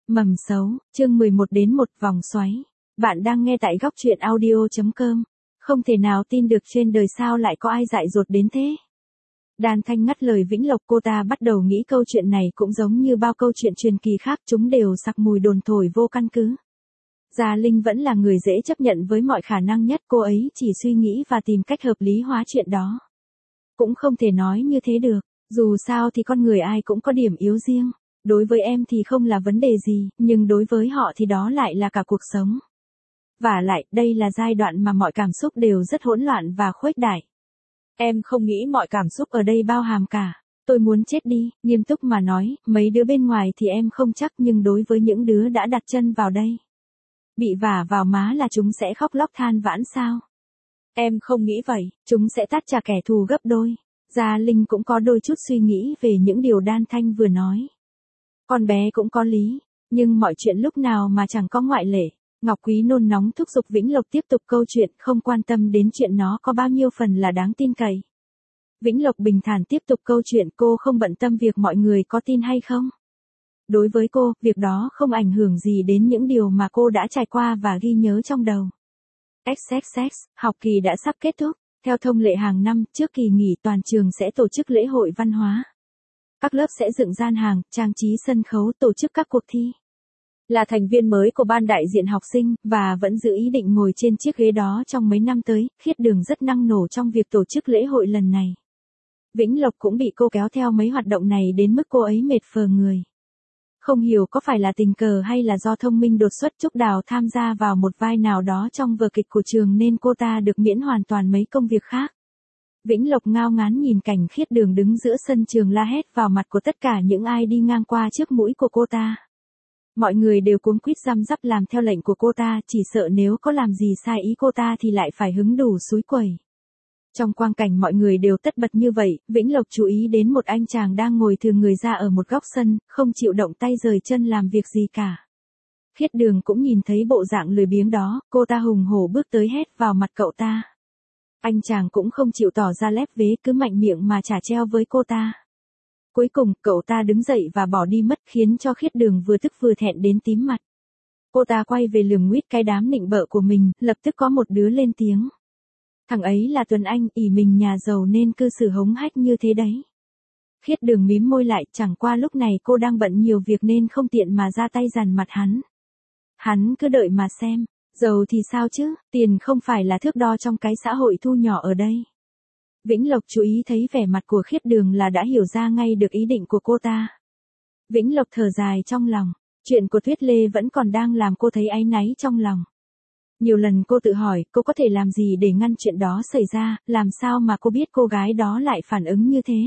Mầm xấu, chương 11 đến một vòng xoáy. Bạn đang nghe tại góc truyện audio.com. Không thể nào tin được trên đời sao lại có ai dại dột đến thế. Đan Thanh ngắt lời Vĩnh Lộc, cô ta bắt đầu nghĩ câu chuyện này cũng giống như bao câu chuyện truyền kỳ khác, chúng đều sặc mùi đồn thổi vô căn cứ. Gia Linh vẫn là người dễ chấp nhận với mọi khả năng nhất, cô ấy chỉ suy nghĩ và tìm cách hợp lý hóa chuyện đó. Cũng không thể nói như thế được, dù sao thì con người ai cũng có điểm yếu riêng. Đối với em thì không là vấn đề gì, nhưng đối với họ thì đó lại là cả cuộc sống. Vả lại, đây là giai đoạn mà mọi cảm xúc đều rất hỗn loạn và khuếch đại. Em không nghĩ mọi cảm xúc ở đây bao hàm cả. Tôi muốn chết đi, nghiêm túc mà nói, mấy đứa bên ngoài thì em không chắc, nhưng đối với những đứa đã đặt chân vào đây, bị vả vào má là chúng sẽ khóc lóc than vãn sao? Em không nghĩ vậy, chúng sẽ tát trả kẻ thù gấp đôi. Gia Linh cũng có đôi chút suy nghĩ về những điều Đan Thanh vừa nói. Con bé cũng có lý, nhưng mọi chuyện lúc nào mà chẳng có ngoại lệ. Ngọc Quý nôn nóng thúc giục Vĩnh Lộc tiếp tục câu chuyện, không quan tâm đến chuyện nó có bao nhiêu phần là đáng tin cậy. Vĩnh Lộc bình thản tiếp tục câu chuyện, cô không bận tâm việc mọi người có tin hay không. Đối với cô, việc đó không ảnh hưởng gì đến những điều mà cô đã trải qua và ghi nhớ trong đầu. XXX, học kỳ đã sắp kết thúc. Theo thông lệ hàng năm, trước kỳ nghỉ toàn trường sẽ tổ chức lễ hội văn hóa. Các lớp sẽ dựng gian hàng, trang trí sân khấu, tổ chức các cuộc thi. Là thành viên mới của ban đại diện học sinh, và vẫn giữ ý định ngồi trên chiếc ghế đó trong mấy năm tới, Khiết Đường rất năng nổ trong việc tổ chức lễ hội lần này. Vĩnh Lộc cũng bị cô kéo theo mấy hoạt động này đến mức cô ấy mệt phờ người. Không hiểu có phải là tình cờ hay là do thông minh đột xuất, Trúc Đào tham gia vào một vai nào đó trong vở kịch của trường nên cô ta được miễn hoàn toàn mấy công việc khác. Vĩnh Lộc ngao ngán nhìn cảnh Khiết Đường đứng giữa sân trường la hét vào mặt của tất cả những ai đi ngang qua trước mũi của cô ta. Mọi người đều cuống quýt răm rắp làm theo lệnh của cô ta, chỉ sợ nếu có làm gì sai ý cô ta thì lại phải hứng đủ xúi quẩy. Trong quang cảnh mọi người đều tất bật như vậy, Vĩnh Lộc chú ý đến một anh chàng đang ngồi thừ người ra ở một góc sân, không chịu động tay rời chân làm việc gì cả. Khiết Đường cũng nhìn thấy bộ dạng lười biếng đó, cô ta hùng hổ bước tới hét vào mặt cậu ta. Anh chàng cũng không chịu tỏ ra lép vế, cứ mạnh miệng mà trả treo với cô ta. Cuối cùng, cậu ta đứng dậy và bỏ đi mất, khiến cho Khiết Đường vừa tức vừa thẹn đến tím mặt. Cô ta quay về lườm nguýt cái đám nịnh bợ của mình, lập tức có một đứa lên tiếng. Thằng ấy là Tuấn Anh, ỷ mình nhà giàu nên cư xử hống hách như thế đấy. Khiết Đường mím môi lại, chẳng qua lúc này cô đang bận nhiều việc nên không tiện mà ra tay dằn mặt hắn. Hắn cứ đợi mà xem, giàu thì sao chứ, tiền không phải là thước đo trong cái xã hội thu nhỏ ở đây. Vĩnh Lộc chú ý thấy vẻ mặt của Khiết Đường là đã hiểu ra ngay được ý định của cô ta. Vĩnh Lộc thở dài trong lòng, chuyện của Tuyết Lê vẫn còn đang làm cô thấy áy náy trong lòng. Nhiều lần cô tự hỏi, cô có thể làm gì để ngăn chuyện đó xảy ra, làm sao mà cô biết cô gái đó lại phản ứng như thế.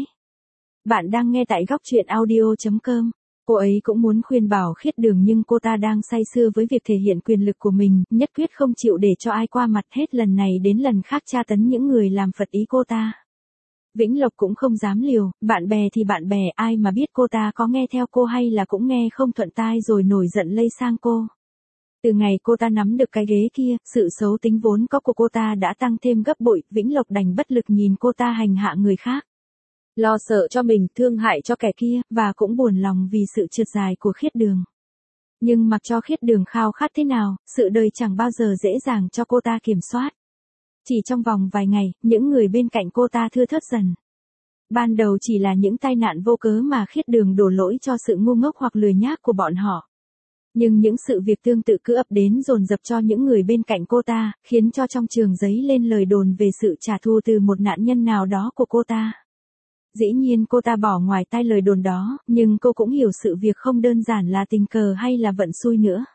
Bạn đang nghe tại góc truyện audio.com. Cô ấy cũng muốn khuyên bảo Khiết Đường nhưng cô ta đang say sưa với việc thể hiện quyền lực của mình, nhất quyết không chịu để cho ai qua mặt, hết lần này đến lần khác tra tấn những người làm phật ý cô ta. Vĩnh Lộc cũng không dám liều, bạn bè thì bạn bè, ai mà biết cô ta có nghe theo cô hay là cũng nghe không thuận tai rồi nổi giận lây sang cô. Từ ngày cô ta nắm được cái ghế kia, sự xấu tính vốn có của cô ta đã tăng thêm gấp bội, Vĩnh Lộc đành bất lực nhìn cô ta hành hạ người khác. Lo sợ cho mình, thương hại cho kẻ kia, và cũng buồn lòng vì sự trượt dài của Khiết Đường. Nhưng mặc cho Khiết Đường khao khát thế nào, sự đời chẳng bao giờ dễ dàng cho cô ta kiểm soát. Chỉ trong vòng vài ngày, những người bên cạnh cô ta thưa thớt dần. Ban đầu chỉ là những tai nạn vô cớ mà Khiết Đường đổ lỗi cho sự ngu ngốc hoặc lười nhác của bọn họ. Nhưng những sự việc tương tự cứ ập đến dồn dập cho những người bên cạnh cô ta, khiến cho trong trường dấy lên lời đồn về sự trả thù từ một nạn nhân nào đó của cô ta. Dĩ nhiên cô ta bỏ ngoài tai lời đồn đó, nhưng cô cũng hiểu sự việc không đơn giản là tình cờ hay là vận xui nữa.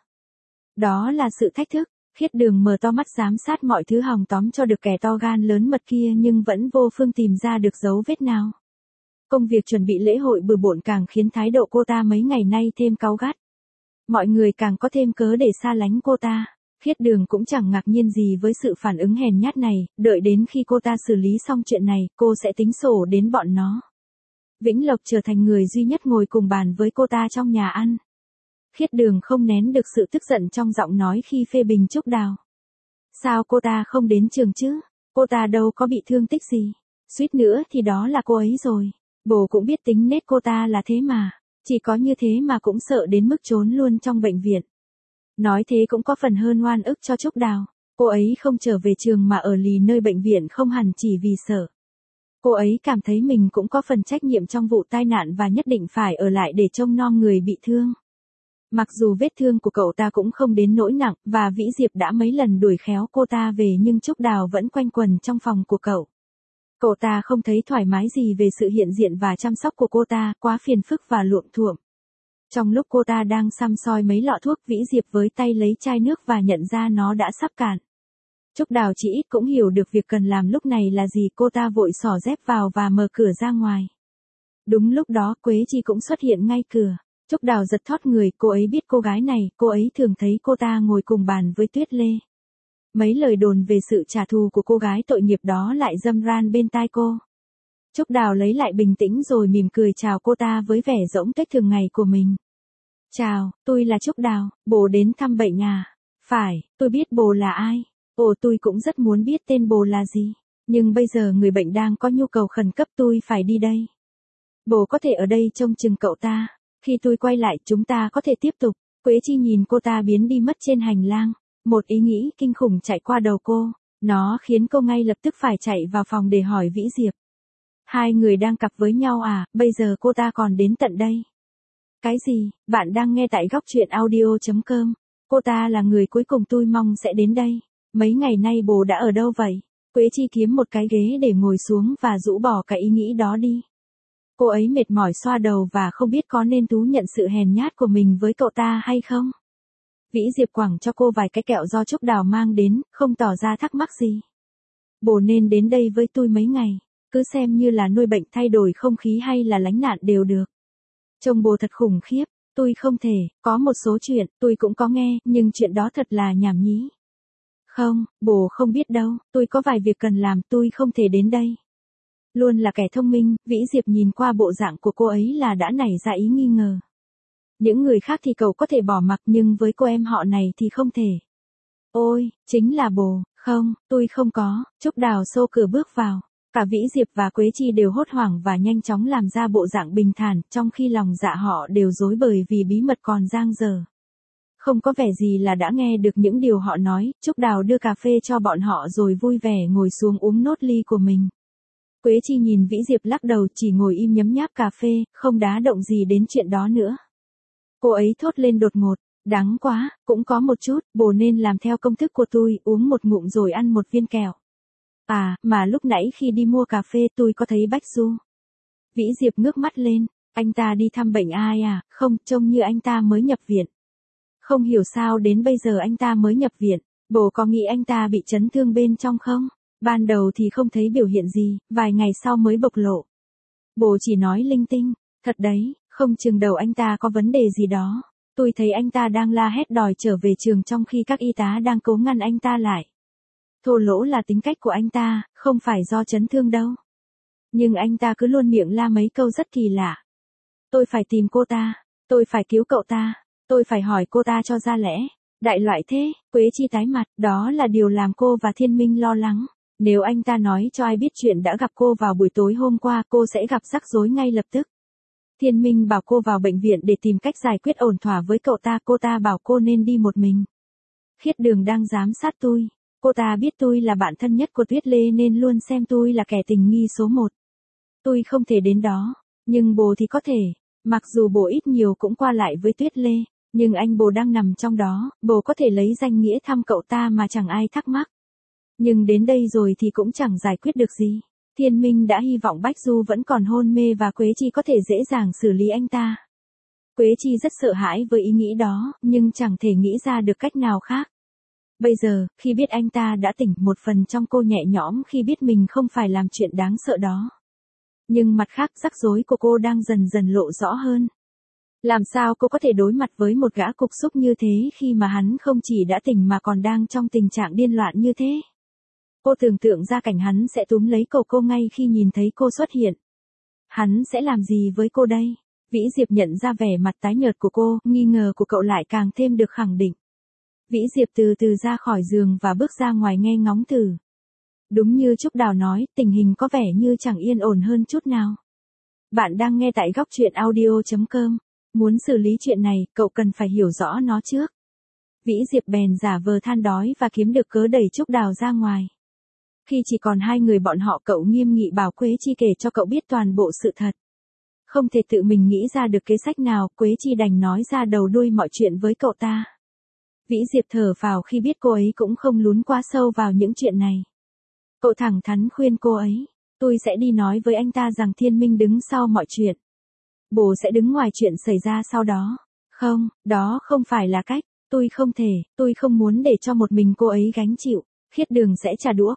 Đó là sự thách thức. Khiết Đường mở to mắt giám sát mọi thứ hòng tóm cho được kẻ to gan lớn mật kia nhưng vẫn vô phương tìm ra được dấu vết nào. Công việc chuẩn bị lễ hội bừa bộn càng khiến thái độ cô ta mấy ngày nay thêm cáu gắt. Mọi người càng có thêm cớ để xa lánh cô ta. Khiết Đường cũng chẳng ngạc nhiên gì với sự phản ứng hèn nhát này, đợi đến khi cô ta xử lý xong chuyện này, cô sẽ tính sổ đến bọn nó. Vĩnh Lộc trở thành người duy nhất ngồi cùng bàn với cô ta trong nhà ăn. Khiết Đường không nén được sự tức giận trong giọng nói khi phê bình Trúc Đào. Sao cô ta không đến trường chứ? Cô ta đâu có bị thương tích gì. Suýt nữa thì đó là cô ấy rồi. Bồ cũng biết tính nết cô ta là thế mà. Chỉ có như thế mà cũng sợ đến mức trốn luôn trong bệnh viện. Nói thế cũng có phần hơn oan ức cho Trúc Đào. Cô ấy không trở về trường mà ở lì nơi bệnh viện không hẳn chỉ vì sợ. Cô ấy cảm thấy mình cũng có phần trách nhiệm trong vụ tai nạn và nhất định phải ở lại để trông nom người bị thương. Mặc dù vết thương của cậu ta cũng không đến nỗi nặng và Vĩ Diệp đã mấy lần đuổi khéo cô ta về nhưng Trúc Đào vẫn quanh quẩn trong phòng của cậu. Cậu ta không thấy thoải mái gì về sự hiện diện và chăm sóc của cô ta, quá phiền phức và luộm thuộm. Trong lúc cô ta đang săm soi mấy lọ thuốc, Vĩ Diệp với tay lấy chai nước và nhận ra nó đã sắp cạn. Trúc Đào chỉ ít cũng hiểu được việc cần làm lúc này là gì, cô ta vội xỏ dép vào và mở cửa ra ngoài. Đúng lúc đó Quế Chi cũng xuất hiện ngay cửa. Trúc Đào giật thót người, cô ấy biết cô gái này, cô ấy thường thấy cô ta ngồi cùng bàn với Tuyết Lê. Mấy lời đồn về sự trả thù của cô gái tội nghiệp đó lại râm ran bên tai cô. Trúc Đào lấy lại bình tĩnh rồi mỉm cười chào cô ta với vẻ rỗng tuếch thường ngày của mình. Chào, tôi là Trúc Đào, bố đến thăm bệnh à? Phải, tôi biết bố là ai. Ồ, tôi cũng rất muốn biết tên bố là gì. Nhưng bây giờ người bệnh đang có nhu cầu khẩn cấp, tôi phải đi đây. Bố có thể ở đây trông chừng cậu ta. Khi tôi quay lại chúng ta có thể tiếp tục. Quế Chi nhìn cô ta biến đi mất trên hành lang. Một ý nghĩ kinh khủng chạy qua đầu cô. Nó khiến cô ngay lập tức phải chạy vào phòng để hỏi Vĩ Diệp. Hai người đang cặp với nhau à, bây giờ cô ta còn đến tận đây. Cái gì, bạn đang nghe tại góc truyện audio.com. Cô ta là người cuối cùng tôi mong sẽ đến đây. Mấy ngày nay bố đã ở đâu vậy? Quế Chi kiếm một cái ghế để ngồi xuống và rũ bỏ cái ý nghĩ đó đi. Cô ấy mệt mỏi xoa đầu và không biết có nên thú nhận sự hèn nhát của mình với cậu ta hay không. Vĩ Diệp quẳng cho cô vài cái kẹo do Trúc Đào mang đến, không tỏ ra thắc mắc gì. Bố nên đến đây với tôi mấy ngày, cứ xem như là nuôi bệnh, thay đổi không khí hay là lánh nạn đều được. Trông bố thật khủng khiếp, tôi không thể, có một số chuyện, tôi cũng có nghe, nhưng chuyện đó thật là nhảm nhí. Không, bố không biết đâu, tôi có vài việc cần làm, tôi không thể đến đây. Luôn là kẻ thông minh, Vĩ Diệp nhìn qua bộ dạng của cô ấy là đã nảy ra ý nghi ngờ. Những người khác thì cậu có thể bỏ mặc nhưng với cô em họ này thì không thể. Ôi, chính là bố, không, tôi không có. Trúc Đào xô cửa bước vào. Cả Vĩ Diệp và Quế Chi đều hốt hoảng và nhanh chóng làm ra bộ dạng bình thản, trong khi lòng dạ họ đều rối bời vì bí mật còn dang dở. Không có vẻ gì là đã nghe được những điều họ nói, Trúc Đào đưa cà phê cho bọn họ rồi vui vẻ ngồi xuống uống nốt ly của mình. Quế Chi nhìn Vĩ Diệp lắc đầu, chỉ ngồi im nhấm nháp cà phê, không đá động gì đến chuyện đó nữa. Cô ấy thốt lên đột ngột, đắng quá, cũng có một chút, bố nên làm theo công thức của tôi, uống một ngụm rồi ăn một viên kẹo. À, mà lúc nãy khi đi mua cà phê tôi có thấy Bách Du. Vĩ Diệp ngước mắt lên, anh ta đi thăm bệnh ai à, không, trông như anh ta mới nhập viện. Không hiểu sao đến bây giờ anh ta mới nhập viện, bố có nghĩ anh ta bị chấn thương bên trong không? Ban đầu thì không thấy biểu hiện gì, vài ngày sau mới bộc lộ. Bố chỉ nói linh tinh, thật đấy, không chừng đầu anh ta có vấn đề gì đó. Tôi thấy anh ta đang la hét đòi trở về trường trong khi các y tá đang cố ngăn anh ta lại. Thô lỗ là tính cách của anh ta, không phải do chấn thương đâu. Nhưng anh ta cứ luôn miệng la mấy câu rất kỳ lạ. Tôi phải tìm cô ta, tôi phải cứu cậu ta, tôi phải hỏi cô ta cho ra lẽ. Đại loại thế, Quế Chi tái mặt, đó là điều làm cô và Thiên Minh lo lắng. Nếu anh ta nói cho ai biết chuyện đã gặp cô vào buổi tối hôm qua, cô sẽ gặp rắc rối ngay lập tức. Thiên Minh bảo cô vào bệnh viện để tìm cách giải quyết ổn thỏa với cậu ta, cô ta bảo cô nên đi một mình. Khiết Đường đang giám sát tôi. Cô ta biết tôi là bạn thân nhất của Tuyết Lê nên luôn xem tôi là kẻ tình nghi số 1. Tôi không thể đến đó, nhưng bố thì có thể. Mặc dù bố ít nhiều cũng qua lại với Tuyết Lê, nhưng anh bố đang nằm trong đó, bố có thể lấy danh nghĩa thăm cậu ta mà chẳng ai thắc mắc. Nhưng đến đây rồi thì cũng chẳng giải quyết được gì. Thiên Minh đã hy vọng Bách Du vẫn còn hôn mê và Quế Chi có thể dễ dàng xử lý anh ta. Quế Chi rất sợ hãi với ý nghĩ đó, nhưng chẳng thể nghĩ ra được cách nào khác. Bây giờ, khi biết anh ta đã tỉnh, một phần trong cô nhẹ nhõm khi biết mình không phải làm chuyện đáng sợ đó. Nhưng mặt khác, rắc rối của cô đang dần dần lộ rõ hơn. Làm sao cô có thể đối mặt với một gã cục súc như thế khi mà hắn không chỉ đã tỉnh mà còn đang trong tình trạng điên loạn như thế? Cô tưởng tượng ra cảnh hắn sẽ túm lấy cổ cô ngay khi nhìn thấy cô xuất hiện. Hắn sẽ làm gì với cô đây? Vĩ Diệp nhận ra vẻ mặt tái nhợt của cô, nghi ngờ của cậu lại càng thêm được khẳng định. Vĩ Diệp từ từ ra khỏi giường và bước ra ngoài nghe ngóng thử. Đúng như Trúc Đào nói, tình hình có vẻ như chẳng yên ổn hơn chút nào. Bạn đang nghe tại góc truyện audio.com. Muốn xử lý chuyện này, cậu cần phải hiểu rõ nó trước. Vĩ Diệp bèn giả vờ than đói và kiếm được cớ đẩy Trúc Đào ra ngoài. Khi chỉ còn hai người bọn họ, cậu nghiêm nghị bảo Quế Chi kể cho cậu biết toàn bộ sự thật. Không thể tự mình nghĩ ra được kế sách nào, Quế Chi đành nói ra đầu đuôi mọi chuyện với cậu ta. Vĩ Diệp thở phào khi biết cô ấy cũng không lún quá sâu vào những chuyện này. Cậu thẳng thắn khuyên cô ấy, tôi sẽ đi nói với anh ta rằng Thiên Minh đứng sau mọi chuyện. Bố sẽ đứng ngoài chuyện xảy ra sau đó. Không, đó không phải là cách, tôi không muốn để cho một mình cô ấy gánh chịu. Khiết Đường sẽ trả đũa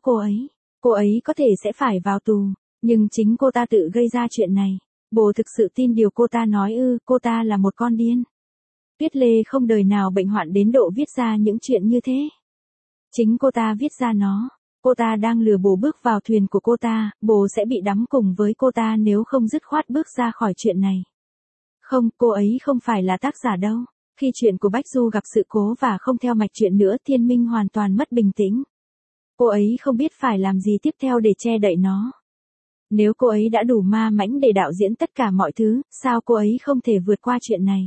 cô ấy có thể sẽ phải vào tù, nhưng chính cô ta tự gây ra chuyện này. Bố thực sự tin điều cô ta nói ư? Cô ta là một con điên. Tuyết Lê không đời nào bệnh hoạn đến độ viết ra những chuyện như thế. Chính cô ta viết ra nó. Cô ta đang lừa bố bước vào thuyền của cô ta, bố sẽ bị đắm cùng với cô ta nếu không dứt khoát bước ra khỏi chuyện này. Không, cô ấy không phải là tác giả đâu. Khi chuyện của Bách Du gặp sự cố và không theo mạch chuyện nữa, Thiên Minh hoàn toàn mất bình tĩnh. Cô ấy không biết phải làm gì tiếp theo để che đậy nó. Nếu cô ấy đã đủ ma mãnh để đạo diễn tất cả mọi thứ, sao cô ấy không thể vượt qua chuyện này?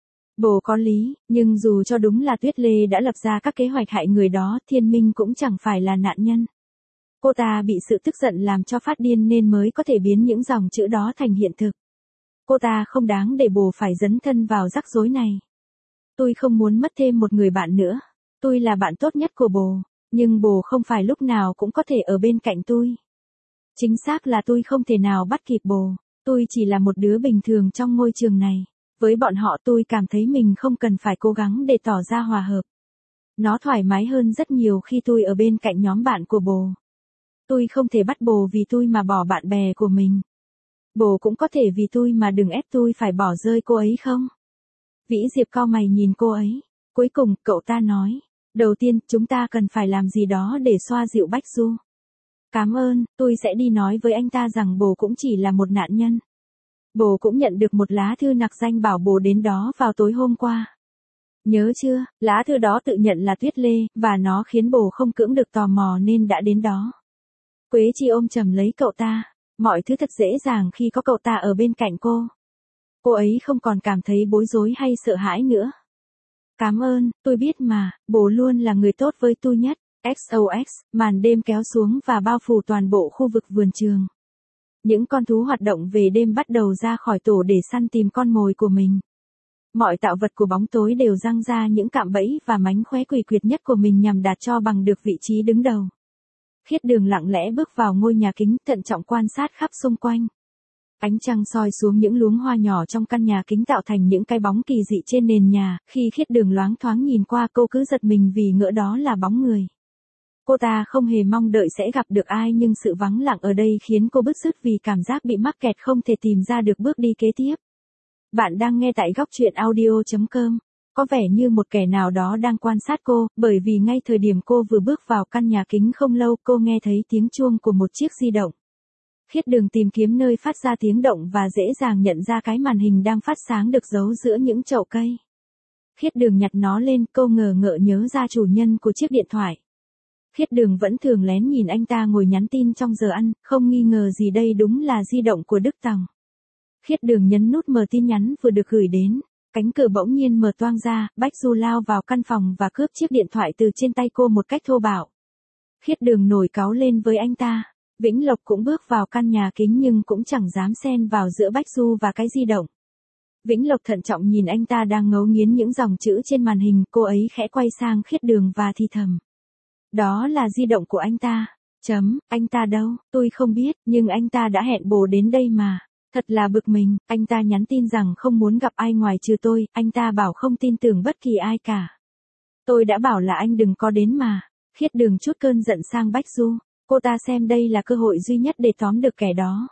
Bố có lý, nhưng dù cho đúng là Tuyết Lê đã lập ra các kế hoạch hại người đó, Thiên Minh cũng chẳng phải là nạn nhân. Cô ta bị sự tức giận làm cho phát điên nên mới có thể biến những dòng chữ đó thành hiện thực. Cô ta không đáng để bố phải dấn thân vào rắc rối này. Tôi không muốn mất thêm một người bạn nữa. Tôi là bạn tốt nhất của bố, nhưng bố không phải lúc nào cũng có thể ở bên cạnh tôi. Chính xác là tôi không thể nào bắt kịp bố. Tôi chỉ là một đứa bình thường trong ngôi trường này. Với bọn họ tôi cảm thấy mình không cần phải cố gắng để tỏ ra hòa hợp. Nó thoải mái hơn rất nhiều khi tôi ở bên cạnh nhóm bạn của bố. Tôi không thể bắt bố vì tôi mà bỏ bạn bè của mình. Bố cũng có thể vì tôi mà đừng ép tôi phải bỏ rơi cô ấy không? Vĩ Diệp cau mày nhìn cô ấy. Cuối cùng, cậu ta nói. Đầu tiên, chúng ta cần phải làm gì đó để xoa dịu Bách Du. Cảm ơn, tôi sẽ đi nói với anh ta rằng bố cũng chỉ là một nạn nhân. Bố cũng nhận được một lá thư nặc danh bảo bố đến đó vào tối hôm qua. Nhớ chưa, lá thư đó tự nhận là Tuyết Lê, và nó khiến bố không cưỡng được tò mò nên đã đến đó. Quế Chi ôm chầm lấy cậu ta. Mọi thứ thật dễ dàng khi có cậu ta ở bên cạnh cô. Cô ấy không còn cảm thấy bối rối hay sợ hãi nữa. Cảm ơn, tôi biết mà, bố luôn là người tốt với tôi nhất. XOX, màn đêm kéo xuống và bao phủ toàn bộ khu vực vườn trường. Những con thú hoạt động về đêm bắt đầu ra khỏi tổ để săn tìm con mồi của mình. Mọi tạo vật của bóng tối đều răng ra những cạm bẫy và mánh khóe quỷ quyệt nhất của mình nhằm đạt cho bằng được vị trí đứng đầu. Khiết Đường lặng lẽ bước vào ngôi nhà kính, thận trọng quan sát khắp xung quanh. Ánh trăng soi xuống những luống hoa nhỏ trong căn nhà kính tạo thành những cái bóng kỳ dị trên nền nhà. Khi Khiết Đường loáng thoáng nhìn qua, cô cứ giật mình vì ngỡ đó là bóng người. Cô ta không hề mong đợi sẽ gặp được ai, nhưng sự vắng lặng ở đây khiến cô bứt rứt vì cảm giác bị mắc kẹt không thể tìm ra được bước đi kế tiếp. Bạn đang nghe tại góc truyện audio.com. Có vẻ như một kẻ nào đó đang quan sát cô, bởi vì ngay thời điểm cô vừa bước vào căn nhà kính không lâu, cô nghe thấy tiếng chuông của một chiếc di động. Khiết Đường tìm kiếm nơi phát ra tiếng động và dễ dàng nhận ra cái màn hình đang phát sáng được giấu giữa những chậu cây. Khiết Đường nhặt nó lên, cô ngờ ngợ nhớ ra chủ nhân của chiếc điện thoại. Khiết Đường vẫn thường lén nhìn anh ta ngồi nhắn tin trong giờ ăn, không nghi ngờ gì đây đúng là di động của Đức Tòng. Khiết Đường nhấn nút mở tin nhắn vừa được gửi đến. Cánh cửa bỗng nhiên mở toang ra, Bách Du lao vào căn phòng và cướp chiếc điện thoại từ trên tay cô một cách thô bạo. Khiết Đường nổi cáu lên với anh ta. Vĩnh Lộc cũng bước vào căn nhà kính nhưng cũng chẳng dám xen vào giữa Bách Du và cái di động. Vĩnh Lộc thận trọng nhìn anh ta đang ngấu nghiến những dòng chữ trên màn hình, cô ấy khẽ quay sang Khiết Đường và thì thầm. Đó là di động của anh ta. Anh ta đâu, tôi không biết, nhưng anh ta đã hẹn bố đến đây mà. Thật là bực mình, anh ta nhắn tin rằng không muốn gặp ai ngoài trừ tôi, anh ta bảo không tin tưởng bất kỳ ai cả. Tôi đã bảo là anh đừng có đến mà. Khiết Đường trút cơn giận sang Bách Du. Cô ta xem đây là cơ hội duy nhất để tóm được kẻ đó.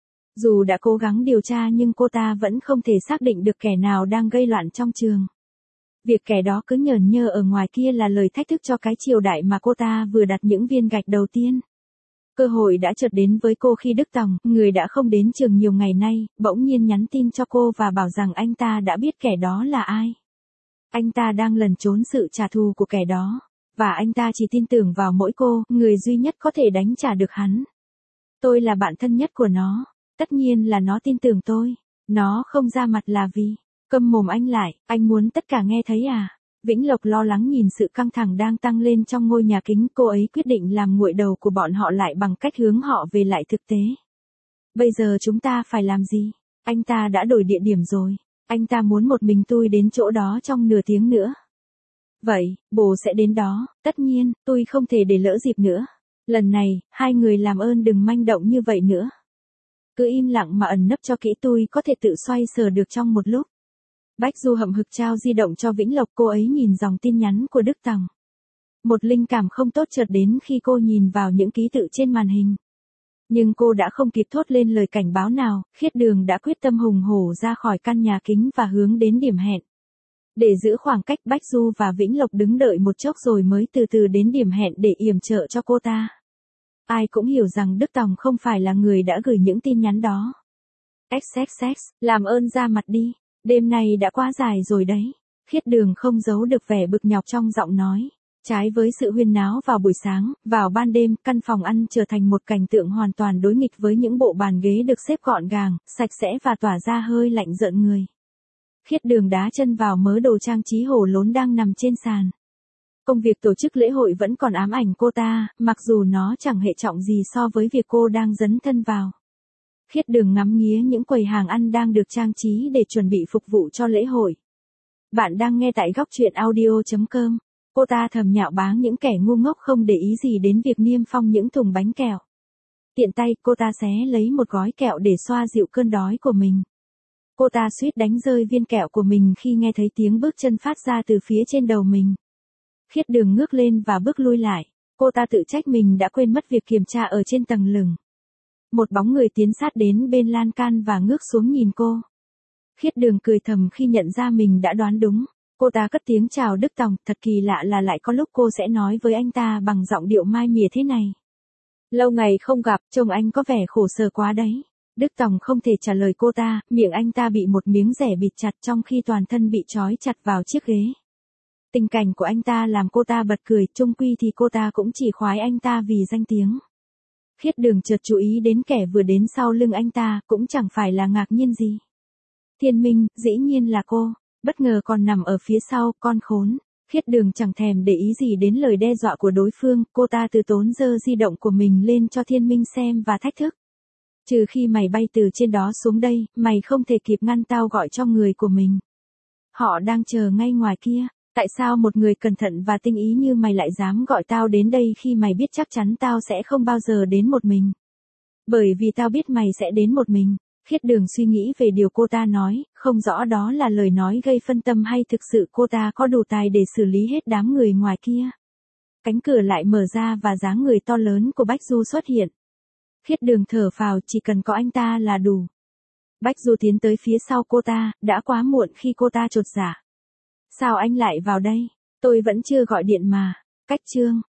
Dù đã cố gắng điều tra nhưng cô ta vẫn không thể xác định được kẻ nào đang gây loạn trong trường. Việc kẻ đó cứ nhởn nhơ ở ngoài kia là lời thách thức cho cái triều đại mà cô ta vừa đặt những viên gạch đầu tiên. Cơ hội đã chợt đến với cô khi Đức Tòng, người đã không đến trường nhiều ngày nay, bỗng nhiên nhắn tin cho cô và bảo rằng anh ta đã biết kẻ đó là ai. Anh ta đang lẩn trốn sự trả thù của kẻ đó. Và anh ta chỉ tin tưởng vào mỗi cô, người duy nhất có thể đánh trả được hắn. Tôi là bạn thân nhất của nó. Tất nhiên là nó tin tưởng tôi. Nó không ra mặt là vì Câm mồm anh lại, anh muốn tất cả nghe thấy à? Vĩnh Lộc lo lắng nhìn sự căng thẳng đang tăng lên trong ngôi nhà kính, cô ấy quyết định làm nguội đầu của bọn họ lại bằng cách hướng họ về lại thực tế. Bây giờ chúng ta phải làm gì? Anh ta đã đổi địa điểm rồi. Anh ta muốn một mình tôi đến chỗ đó trong nửa tiếng nữa. Vậy, bố sẽ đến đó, tất nhiên, tôi không thể để lỡ dịp nữa. Lần này, hai người làm ơn đừng manh động như vậy nữa. Cứ im lặng mà ẩn nấp cho kỹ, tôi có thể tự xoay sở được trong một lúc. Bách Du hậm hực trao di động cho Vĩnh Lộc, cô ấy nhìn dòng tin nhắn của Đức Tòng. Một linh cảm không tốt chợt đến khi cô nhìn vào những ký tự trên màn hình. Nhưng cô đã không kịp thốt lên lời cảnh báo nào, Khiết Đường đã quyết tâm hùng hổ ra khỏi căn nhà kính và hướng đến điểm hẹn. Để giữ khoảng cách, Bách Du và Vĩnh Lộc đứng đợi một chốc rồi mới từ từ đến điểm hẹn để yểm trợ cho cô ta. Ai cũng hiểu rằng Đức Tòng không phải là người đã gửi những tin nhắn đó. XXX, làm ơn ra mặt đi, đêm nay đã quá dài rồi đấy. Khiết Đường không giấu được vẻ bực nhọc trong giọng nói. Trái với sự huyên náo vào buổi sáng, vào ban đêm, căn phòng ăn trở thành một cảnh tượng hoàn toàn đối nghịch với những bộ bàn ghế được xếp gọn gàng, sạch sẽ và tỏa ra hơi lạnh rợn người. Khiết Đường đá chân vào mớ đồ trang trí hổ lốn đang nằm trên sàn. Công việc tổ chức lễ hội vẫn còn ám ảnh cô ta, mặc dù nó chẳng hệ trọng gì so với việc cô đang dấn thân vào. Khiết Đường ngắm nghía những quầy hàng ăn đang được trang trí để chuẩn bị phục vụ cho lễ hội. Bạn đang nghe tại góc truyện audio.com. Cô ta thầm nhạo báng những kẻ ngu ngốc không để ý gì đến việc niêm phong những thùng bánh kẹo. Tiện tay, cô ta xé lấy một gói kẹo để xoa dịu cơn đói của mình. Cô ta suýt đánh rơi viên kẹo của mình khi nghe thấy tiếng bước chân phát ra từ phía trên đầu mình. Khiết Đường ngước lên và bước lui lại. Cô ta tự trách mình đã quên mất việc kiểm tra ở trên tầng lửng. Một bóng người tiến sát đến bên lan can và ngước xuống nhìn cô. Khiết Đường cười thầm khi nhận ra mình đã đoán đúng. Cô ta cất tiếng chào Đức Tòng, thật kỳ lạ là lại có lúc cô sẽ nói với anh ta bằng giọng điệu mai mỉa thế này. Lâu ngày không gặp, trông anh có vẻ khổ sở quá đấy. Đức Tòng không thể trả lời cô ta, miệng anh ta bị một miếng dẻ bịt chặt trong khi toàn thân bị trói chặt vào chiếc ghế. Tình cảnh của anh ta làm cô ta bật cười, chung quy thì cô ta cũng chỉ khoái anh ta vì danh tiếng. Khiết Đường chợt chú ý đến kẻ vừa đến sau lưng anh ta, cũng chẳng phải là ngạc nhiên gì. Thiên Minh, dĩ nhiên là cô. Bất ngờ còn nằm ở phía sau, con khốn. Khiết Đường chẳng thèm để ý gì đến lời đe dọa của đối phương, cô ta từ tốn giơ di động của mình lên cho Thiên Minh xem và thách thức. Trừ khi mày bay từ trên đó xuống đây, mày không thể kịp ngăn tao gọi cho người của mình. Họ đang chờ ngay ngoài kia, tại sao một người cẩn thận và tinh ý như mày lại dám gọi tao đến đây khi mày biết chắc chắn tao sẽ không bao giờ đến một mình? Bởi vì tao biết mày sẽ đến một mình. Khiết Đường suy nghĩ về điều cô ta nói, không rõ đó là lời nói gây phân tâm hay thực sự cô ta có đủ tài để xử lý hết đám người ngoài kia. Cánh cửa lại mở ra và dáng người to lớn của Bách Du xuất hiện. Khiết Đường thở phào, chỉ cần có anh ta là đủ. Bách Du tiến tới phía sau cô ta, đã quá muộn khi cô ta chột dạ. Sao anh lại vào đây? Tôi vẫn chưa gọi điện mà. Cách chương.